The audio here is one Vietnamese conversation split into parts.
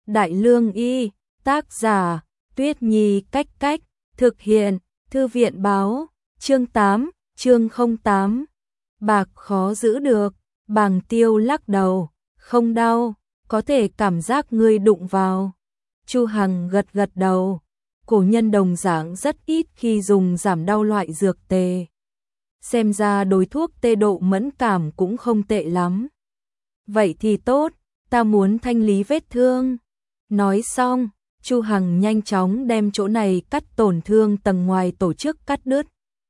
Đại Lương Y, tác giả, Tuyết Nhi Cách Cách, thực hiện, Thư viện báo, chương 8, chương 08. Bạc khó giữ được, Bàng Tiêu lắc đầu, không đau, có thể cảm giác ngươi đụng vào. Chu Hằng gật gật đầu, cổ nhân đồng dạng rất ít khi dùng giảm đau loại dược tề. Xem ra đối thuốc tê độ mẫn cảm cũng không tệ lắm. Vậy thì tốt, ta muốn thanh lý vết thương. Nói xong, Chu Hằng nhanh chóng đem chỗ này cắt tổn thương tầng ngoài tổ chức cắt đứt.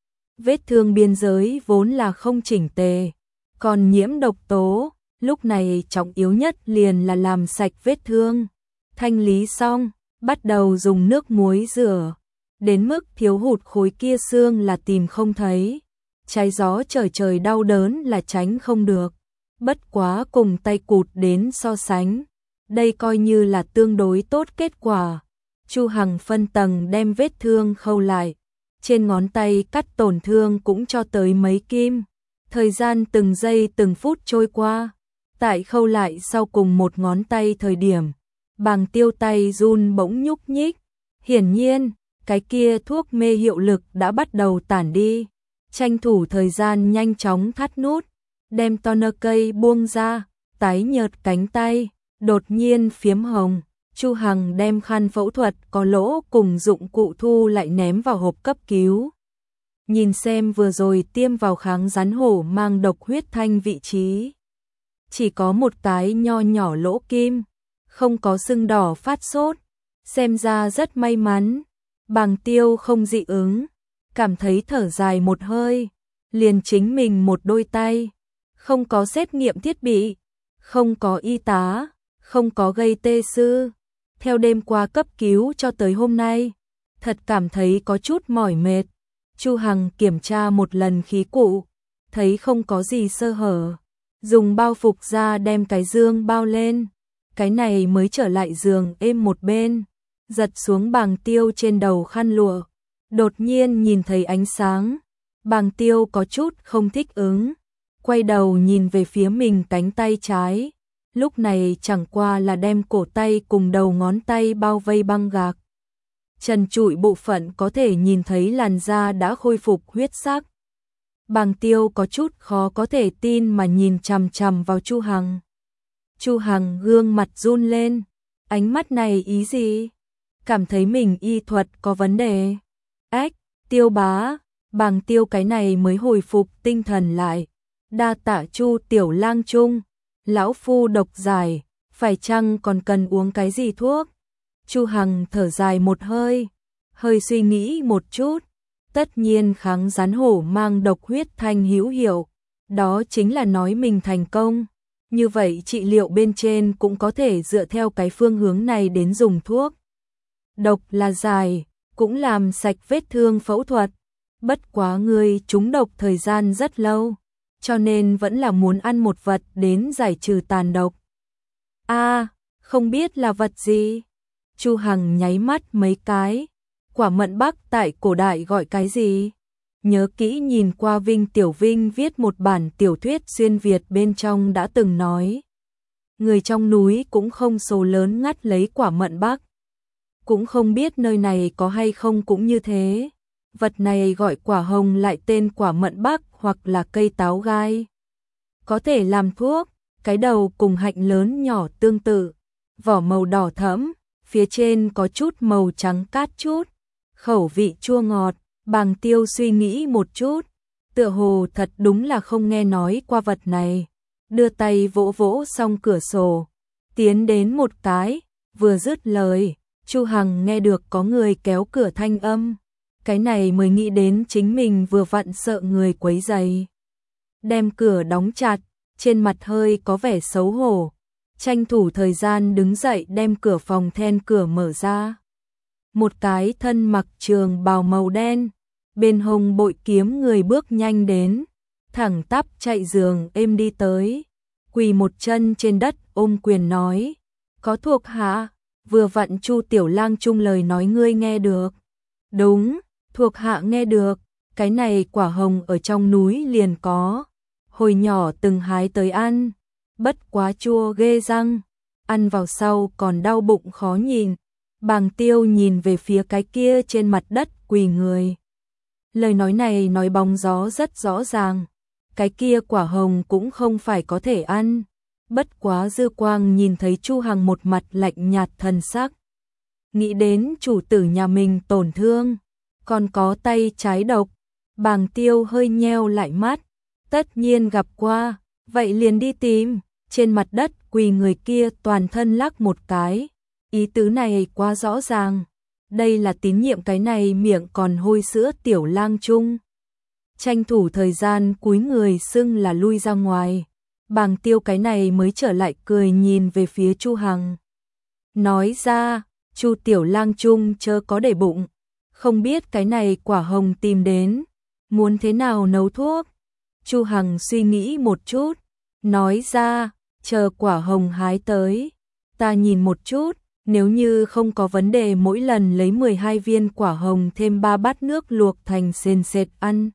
Vết thương biên giới vốn là không chỉnh tề, còn nhiễm độc tố, lúc này trọng yếu nhất liền là làm sạch vết thương. Thanh lý xong, bắt đầu dùng nước muối rửa, đến mức thiếu hụt khối kia xương là tìm không thấy. Trái gió trời đau đớn là tránh không được, bất quá cùng tay cụt đến so sánh, đây coi như là tương đối tốt kết quả. Chu Hằng phân tầng đem vết thương khâu lại, trên ngón tay cắt tổn thương cũng cho tới mấy kim. Thời gian từng giây từng phút trôi qua, tại khâu lại sau cùng một ngón tay thời điểm, Bàng Tiêu tay run bỗng nhúc nhích. Hiển nhiên, cái kia thuốc mê hiệu lực đã bắt đầu tản đi. Tranh thủ thời gian nhanh chóng thắt nút, đem toner cây buông ra, tái nhợt cánh tay đột nhiên phiếm hồng. Chu Hằng đem khăn phẫu thuật có lỗ cùng dụng cụ thu lại ném vào hộp cấp cứu. Nhìn xem vừa rồi tiêm vào kháng rắn hổ mang độc huyết thanh vị trí, chỉ có một cái nho nhỏ lỗ kim, không có sưng đỏ phát sốt, xem ra rất may mắn. Bàng Tiêu không dị ứng, cảm thấy thở dài một hơi, liền chính mình một đôi tay, không có xét nghiệm thiết bị, không có y tá, không có gây tê sư. Theo đêm qua cấp cứu cho tới hôm nay, thật cảm thấy có chút mỏi mệt. Chu Hằng kiểm tra một lần khí cụ, thấy không có gì sơ hở, dùng bao phục ra đem cái dương bao lên, cái này mới trở lại giường êm một bên, giật xuống Bàng Tiêu trên đầu khăn lụa. Đột nhiên nhìn thấy ánh sáng, Bàng Tiêu có chút không thích ứng, quay đầu nhìn về phía mình cánh tay trái, lúc này chẳng qua là đem cổ tay cùng đầu ngón tay bao vây băng gạc. Trần trụi bộ phận có thể nhìn thấy làn da đã khôi phục huyết sắc. Bàng Tiêu có chút khó có thể tin mà nhìn chằm chằm vào Chu Hằng. Chu Hằng gương mặt run lên, ánh mắt này ý gì? Cảm thấy mình y thuật có vấn đề. Ách, Tiêu bá, Bàng Tiêu cái này mới hồi phục tinh thần lại. Đa tạ Chu tiểu lang trung, lão phu độc giải, phải chăng còn cần uống cái gì thuốc? Chu Hằng thở dài một hơi, hơi suy nghĩ một chút, tất nhiên kháng rắn hổ mang độc huyết thanh hữu hiệu, đó chính là nói mình thành công. Như vậy trị liệu bên trên cũng có thể dựa theo cái phương hướng này đến dùng thuốc. Độc là giải, cũng làm sạch vết thương phẫu thuật, bất quá ngươi trúng độc thời gian rất lâu, cho nên vẫn là muốn ăn một vật đến giải trừ tàn độc. Không biết là vật gì? Chu Hằng nháy mắt mấy cái, quả mận Bắc tại cổ đại gọi cái gì? Nhớ kỹ nhìn qua Vinh Tiểu Vinh viết một bản tiểu thuyết xuyên Việt bên trong đã từng nói. Người trong núi cũng không số lớn ngắt lấy quả mận Bắc. Cũng không biết nơi này có hay không cũng như thế. Vật này gọi quả hồng lại tên quả mận Bắc hoặc là cây táo gai. Có thể làm thuốc, cái đầu cùng hạnh lớn nhỏ tương tự, vỏ màu đỏ thẫm, phía trên có chút màu trắng cát chút, khẩu vị chua ngọt. Bàng Tiêu suy nghĩ một chút, tựa hồ thật đúng là không nghe nói qua vật này, đưa tay vỗ vỗ xong cửa sổ, tiến đến một cái, vừa dứt lời, Chu Hằng nghe được có người kéo cửa thanh âm, cái này mới nghĩ đến chính mình vừa vặn sợ người quấy rầy, đem cửa đóng chặt, trên mặt hơi có vẻ xấu hổ, tranh thủ thời gian đứng dậy đem cửa phòng then cửa mở ra. Một cái thân mặc trường bào màu đen, bên hông bội kiếm người bước nhanh đến, thẳng tắp chạy giường êm đi tới, quỳ một chân trên đất ôm quyền nói, có thuộc hạ, vừa vặn Chu tiểu lang trung lời nói ngươi nghe được. Đúng, thuộc hạ nghe được, cái này quả hồng ở trong núi liền có, hồi nhỏ từng hái tới ăn, bất quá chua ghê răng, ăn vào sau còn đau bụng khó nhìn. Bàng Tiêu nhìn về phía cái kia trên mặt đất quỳ người. Lời nói này nói bóng gió rất rõ ràng. Cái kia quả hồng cũng không phải có thể ăn. Bất quá dư quang nhìn thấy Chu Hằng một mặt lạnh nhạt thần sắc. Nghĩ đến chủ tử nhà mình tổn thương, còn có tay trái độc. Bàng Tiêu hơi nheo lại mắt. Tất nhiên gặp qua, vậy liền đi tìm. Trên mặt đất quỳ người kia toàn thân lắc một cái. Ý tứ này quá rõ ràng. Đây là tín nhiệm cái này miệng còn hôi sữa tiểu lang trung. Tranh thủ thời gian cúi người xưng là lui ra ngoài. Bàng Tiêu cái này mới trở lại cười nhìn về phía Chu Hằng. Nói ra, Chu tiểu lang trung chớ có để bụng. Không biết cái này quả hồng tìm đến. Muốn thế nào nấu thuốc? Chu Hằng suy nghĩ một chút. Nói ra, chờ quả hồng hái tới. Ta nhìn một chút. Nếu như không có vấn đề mỗi lần lấy 12 viên quả hồng thêm 3 bát nước luộc thành sền sệt ăn.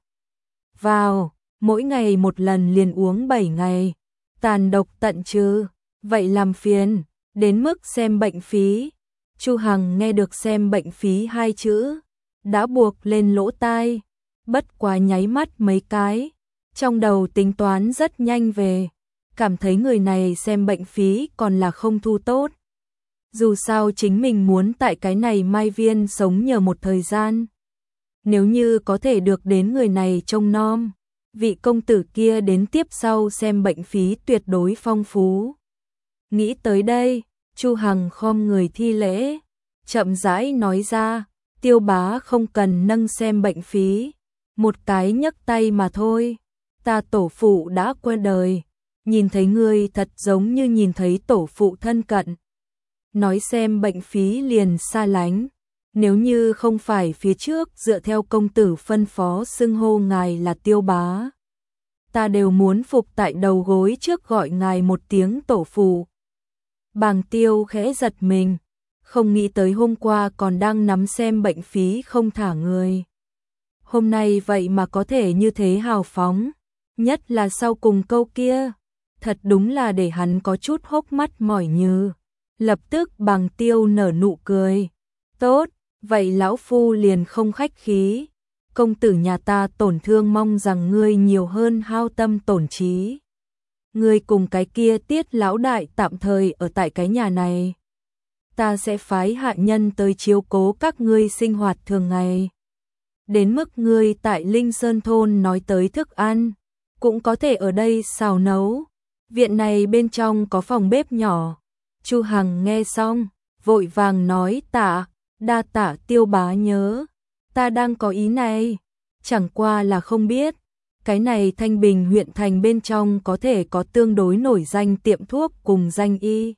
Vào, mỗi ngày một lần liền uống 7 ngày. Tàn độc tận trừ, vậy làm phiền, đến mức xem bệnh phí. Chu Hằng nghe được xem bệnh phí 2 chữ, đã buộc lên lỗ tai, bất quá nháy mắt mấy cái. Trong đầu tính toán rất nhanh về, cảm thấy người này xem bệnh phí còn là không thu tốt. Dù sao chính mình muốn tại cái này Mai Viên sống nhờ một thời gian. Nếu như có thể được đến người này trông nom, vị công tử kia đến tiếp sau xem bệnh phí tuyệt đối phong phú. Nghĩ tới đây, Chu Hằng khom người thi lễ, chậm rãi nói ra, Tiêu bá không cần nâng xem bệnh phí, một cái nhấc tay mà thôi. Ta tổ phụ đã qua đời, nhìn thấy ngươi thật giống như nhìn thấy tổ phụ thân cận. Nói xem bệnh phí liền xa lánh. Nếu như không phải phía trước dựa theo công tử phân phó xưng hô ngài là Tiêu bá, ta đều muốn phục tại đầu gối trước gọi ngài một tiếng tổ phụ. Bàng Tiêu khẽ giật mình, không nghĩ tới hôm qua còn đang nắm xem bệnh phí không thả người. Hôm nay vậy mà có thể như thế hào phóng, nhất là sau cùng câu kia, thật đúng là để hắn có chút hốc mắt mỏi nhừ. Lập tức Bàng Tiêu nở nụ cười. Tốt, vậy lão phu liền không khách khí. Công tử nhà ta tổn thương mong rằng ngươi nhiều hơn hao tâm tổn trí. Ngươi cùng cái kia Tiết lão đại tạm thời ở tại cái nhà này. Ta sẽ phái hạ nhân tới chiếu cố các ngươi sinh hoạt thường ngày. Đến mức ngươi tại Linh Sơn thôn nói tới thức ăn, cũng có thể ở đây xào nấu. Viện này bên trong có phòng bếp nhỏ. Chu Hằng nghe xong, vội vàng nói tạ, đa tạ Tiêu bá nhớ. Ta đang có ý này, chẳng qua là không biết. Cái này Thanh Bình huyện thành bên trong có thể có tương đối nổi danh tiệm thuốc cùng danh y.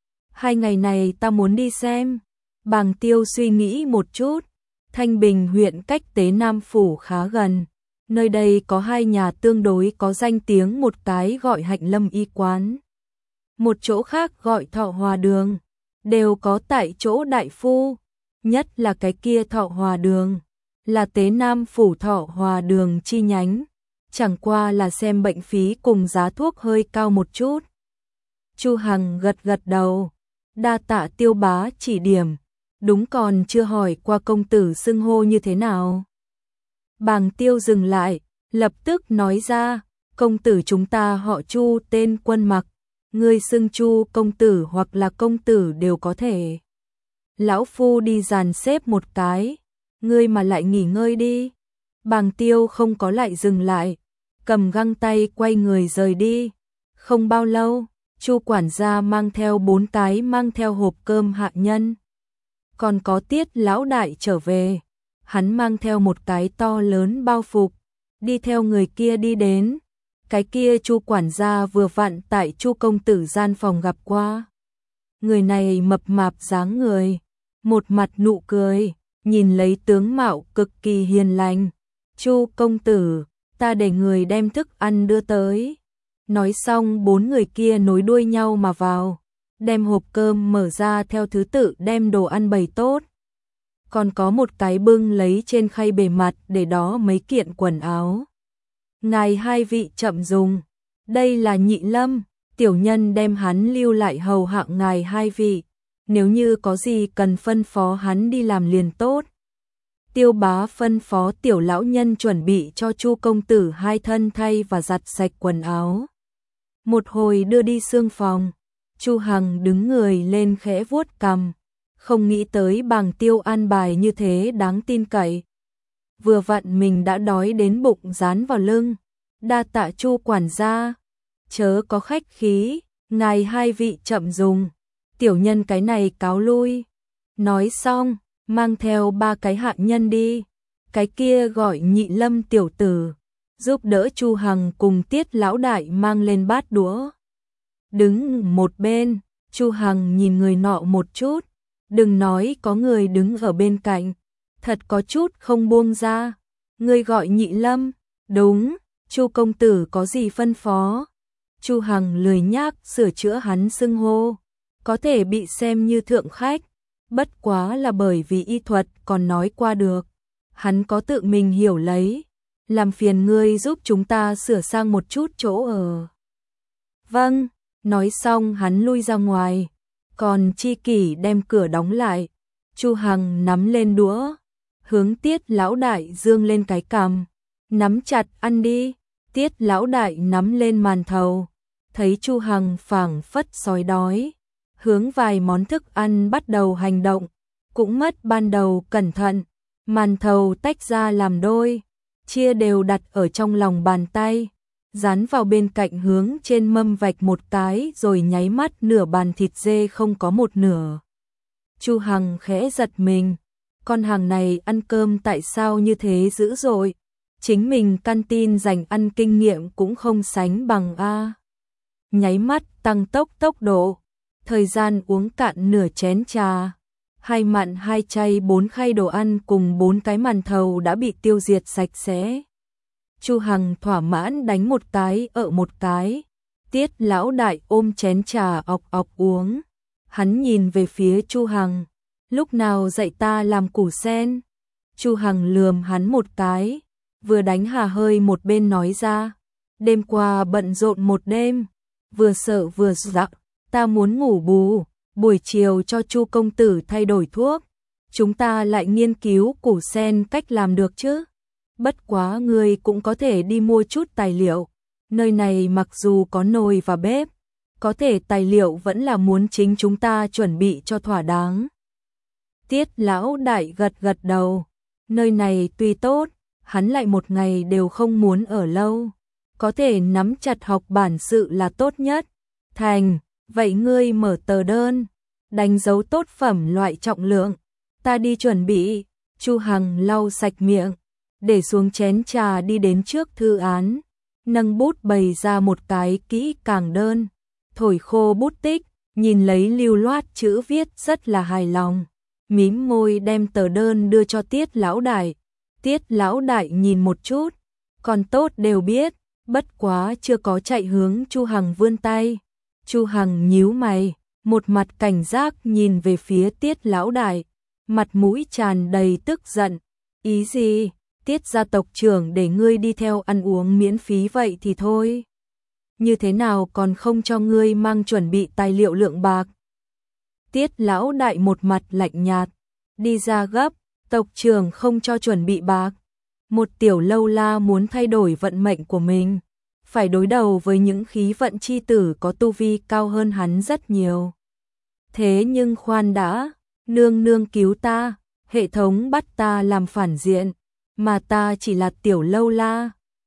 2 ngày này ta muốn đi xem. Bàng Tiêu suy nghĩ một chút. Thanh Bình huyện cách Tế Nam Phủ khá gần. Nơi đây có 2 nhà tương đối có danh tiếng, một cái gọi Hạnh Lâm y quán, một chỗ khác gọi Thọ Hòa đường, đều có tại chỗ đại phu, nhất là cái kia Thọ Hòa đường, là Tế Nam Phủ Thọ Hòa đường chi nhánh, chẳng qua là xem bệnh phí cùng giá thuốc hơi cao một chút. Chu Hằng gật gật đầu, đa tạ Tiêu bá chỉ điểm, đúng còn chưa hỏi qua công tử xưng hô như thế nào. Bàng Tiêu dừng lại, lập tức nói ra, công tử chúng ta họ Chu tên Quân Mặc. Ngươi xưng Chu công tử hoặc là công tử đều có thể. Lão phu đi dàn xếp một cái, ngươi mà lại nghỉ ngơi đi. Bàng Tiêu không có lại dừng lại, cầm găng tay quay người rời đi. Không bao lâu, Chu quản gia mang theo 4 cái mang theo hộp cơm hạ nhân. Còn có Tiết lão đại trở về, hắn mang theo một cái to lớn bao phục, đi theo người kia đi đến. Cái kia Chu quản gia vừa vặn tại Chu công tử gian phòng gặp qua. Người này mập mạp dáng người, một mặt nụ cười, nhìn lấy tướng mạo cực kỳ hiền lành. Chu công tử, ta để người đem thức ăn đưa tới. Nói xong 4 người kia nối đuôi nhau mà vào, đem hộp cơm mở ra theo thứ tự đem đồ ăn bày tốt. Còn có một cái bưng lấy trên khay bề mặt để đó mấy kiện quần áo. Ngài 2 vị chậm dùng, đây là Nhị Lâm, tiểu nhân đem hắn lưu lại hầu hạ ngài hai vị, nếu như có gì cần phân phó hắn đi làm liền tốt. Tiêu Bá phân phó tiểu lão nhân chuẩn bị cho Chu công tử 2 thân thay và giặt sạch quần áo. Một hồi đưa đi xương phòng, Chu Hằng đứng người lên khẽ vuốt cằm, không nghĩ tới Bàng Tiêu an bài như thế đáng tin cậy. Vừa vặn mình đã đói đến bụng dán vào lưng, đa tạ Chu quản gia, chớ có khách khí, ngài hai vị chậm dùng, tiểu nhân cái này cáo lui. Nói xong, mang theo 3 cái hạ nhân đi, cái kia gọi Nhị Lâm tiểu tử, giúp đỡ Chu Hằng cùng Tiết lão đại mang lên bát đũa. Đứng một bên, Chu Hằng nhìn người nọ một chút, đừng nói có người đứng ở bên cạnh, thật có chút không buông ra. Người gọi Nhị Lâm, đúng, Chu công tử có gì phân phó? Chu Hằng lười nhác sửa chữa hắn xưng hô, có thể bị xem như thượng khách, bất quá là bởi vì y thuật còn nói qua được. Hắn có tự mình hiểu lấy, làm phiền ngươi giúp chúng ta sửa sang một chút chỗ ở. Vâng, nói xong hắn lui ra ngoài, còn Chi Kỷ đem cửa đóng lại. Chu Hằng nắm lên đũa, hướng Tiết lão đại dương lên cái cằm, nắm chặt ăn đi. Tiết lão đại nắm lên màn thầu, thấy Chu Hằng phảng phất sói đói, hướng vài món thức ăn bắt đầu hành động, cũng mất ban đầu cẩn thận, màn thầu tách ra làm đôi, chia đều đặt ở trong lòng bàn tay, dán vào bên cạnh hướng trên mâm vạch một cái rồi nháy mắt nửa bàn thịt dê không có một nửa. Chu Hằng khẽ giật mình, con hàng này ăn cơm tại sao như thế dữ dội, chính mình căn tin dành ăn kinh nghiệm cũng không sánh bằng a. Nháy mắt tăng tốc độ, thời gian uống cạn nửa chén trà, 2 mặn 2 chay 4 khay đồ ăn cùng 4 cái màn thầu đã bị tiêu diệt sạch sẽ. Chu Hằng thỏa mãn đánh một cái ở một cái, Tiết lão đại ôm chén trà ọc ọc uống. Hắn nhìn về phía Chu Hằng, lúc nào dạy ta làm củ sen? Chu Hằng lườm hắn một cái, vừa đánh hà hơi một bên nói ra, đêm qua bận rộn một đêm, vừa sợ vừa giận, ta muốn ngủ bù, buổi chiều cho Chu công tử thay đổi thuốc, chúng ta lại nghiên cứu củ sen cách làm được chứ. Bất quá ngươi cũng có thể đi mua chút tài liệu, nơi này mặc dù có nồi và bếp, có thể tài liệu vẫn là muốn chính chúng ta chuẩn bị cho thỏa đáng. Tiết lão đại gật đầu, nơi này tuy tốt, hắn lại một ngày đều không muốn ở lâu, có thể nắm chặt học bản sự là tốt nhất. Thành, vậy ngươi mở tờ đơn, đánh dấu tốt phẩm loại trọng lượng, ta đi chuẩn bị. Chu Hằng lau sạch miệng, để xuống chén trà đi đến trước thư án, nâng bút bày ra một cái kỹ càng đơn, thổi khô bút tích, nhìn lấy lưu loát chữ viết rất là hài lòng, mím môi đem tờ đơn đưa cho Tiết lão đại. Tiết lão đại nhìn một chút, còn tốt đều biết, bất quá chưa có chạy hướng Chu Hằng vươn tay. Chu Hằng nhíu mày, một mặt cảnh giác nhìn về phía Tiết lão đại, mặt mũi tràn đầy tức giận. Ý gì? Tiết gia tộc trưởng để ngươi đi theo ăn uống miễn phí vậy thì thôi. Như thế nào còn không cho ngươi mang chuẩn bị tài liệu lượng bạc? Tiết lão đại một mặt lạnh nhạt, đi ra gấp, tộc trưởng không cho chuẩn bị bạc. Một tiểu lâu la muốn thay đổi vận mệnh của mình, phải đối đầu với những khí vận chi tử có tu vi cao hơn hắn rất nhiều. Thế nhưng khoan đã, nương nương cứu ta, hệ thống bắt ta làm phản diện, mà ta chỉ là tiểu lâu la,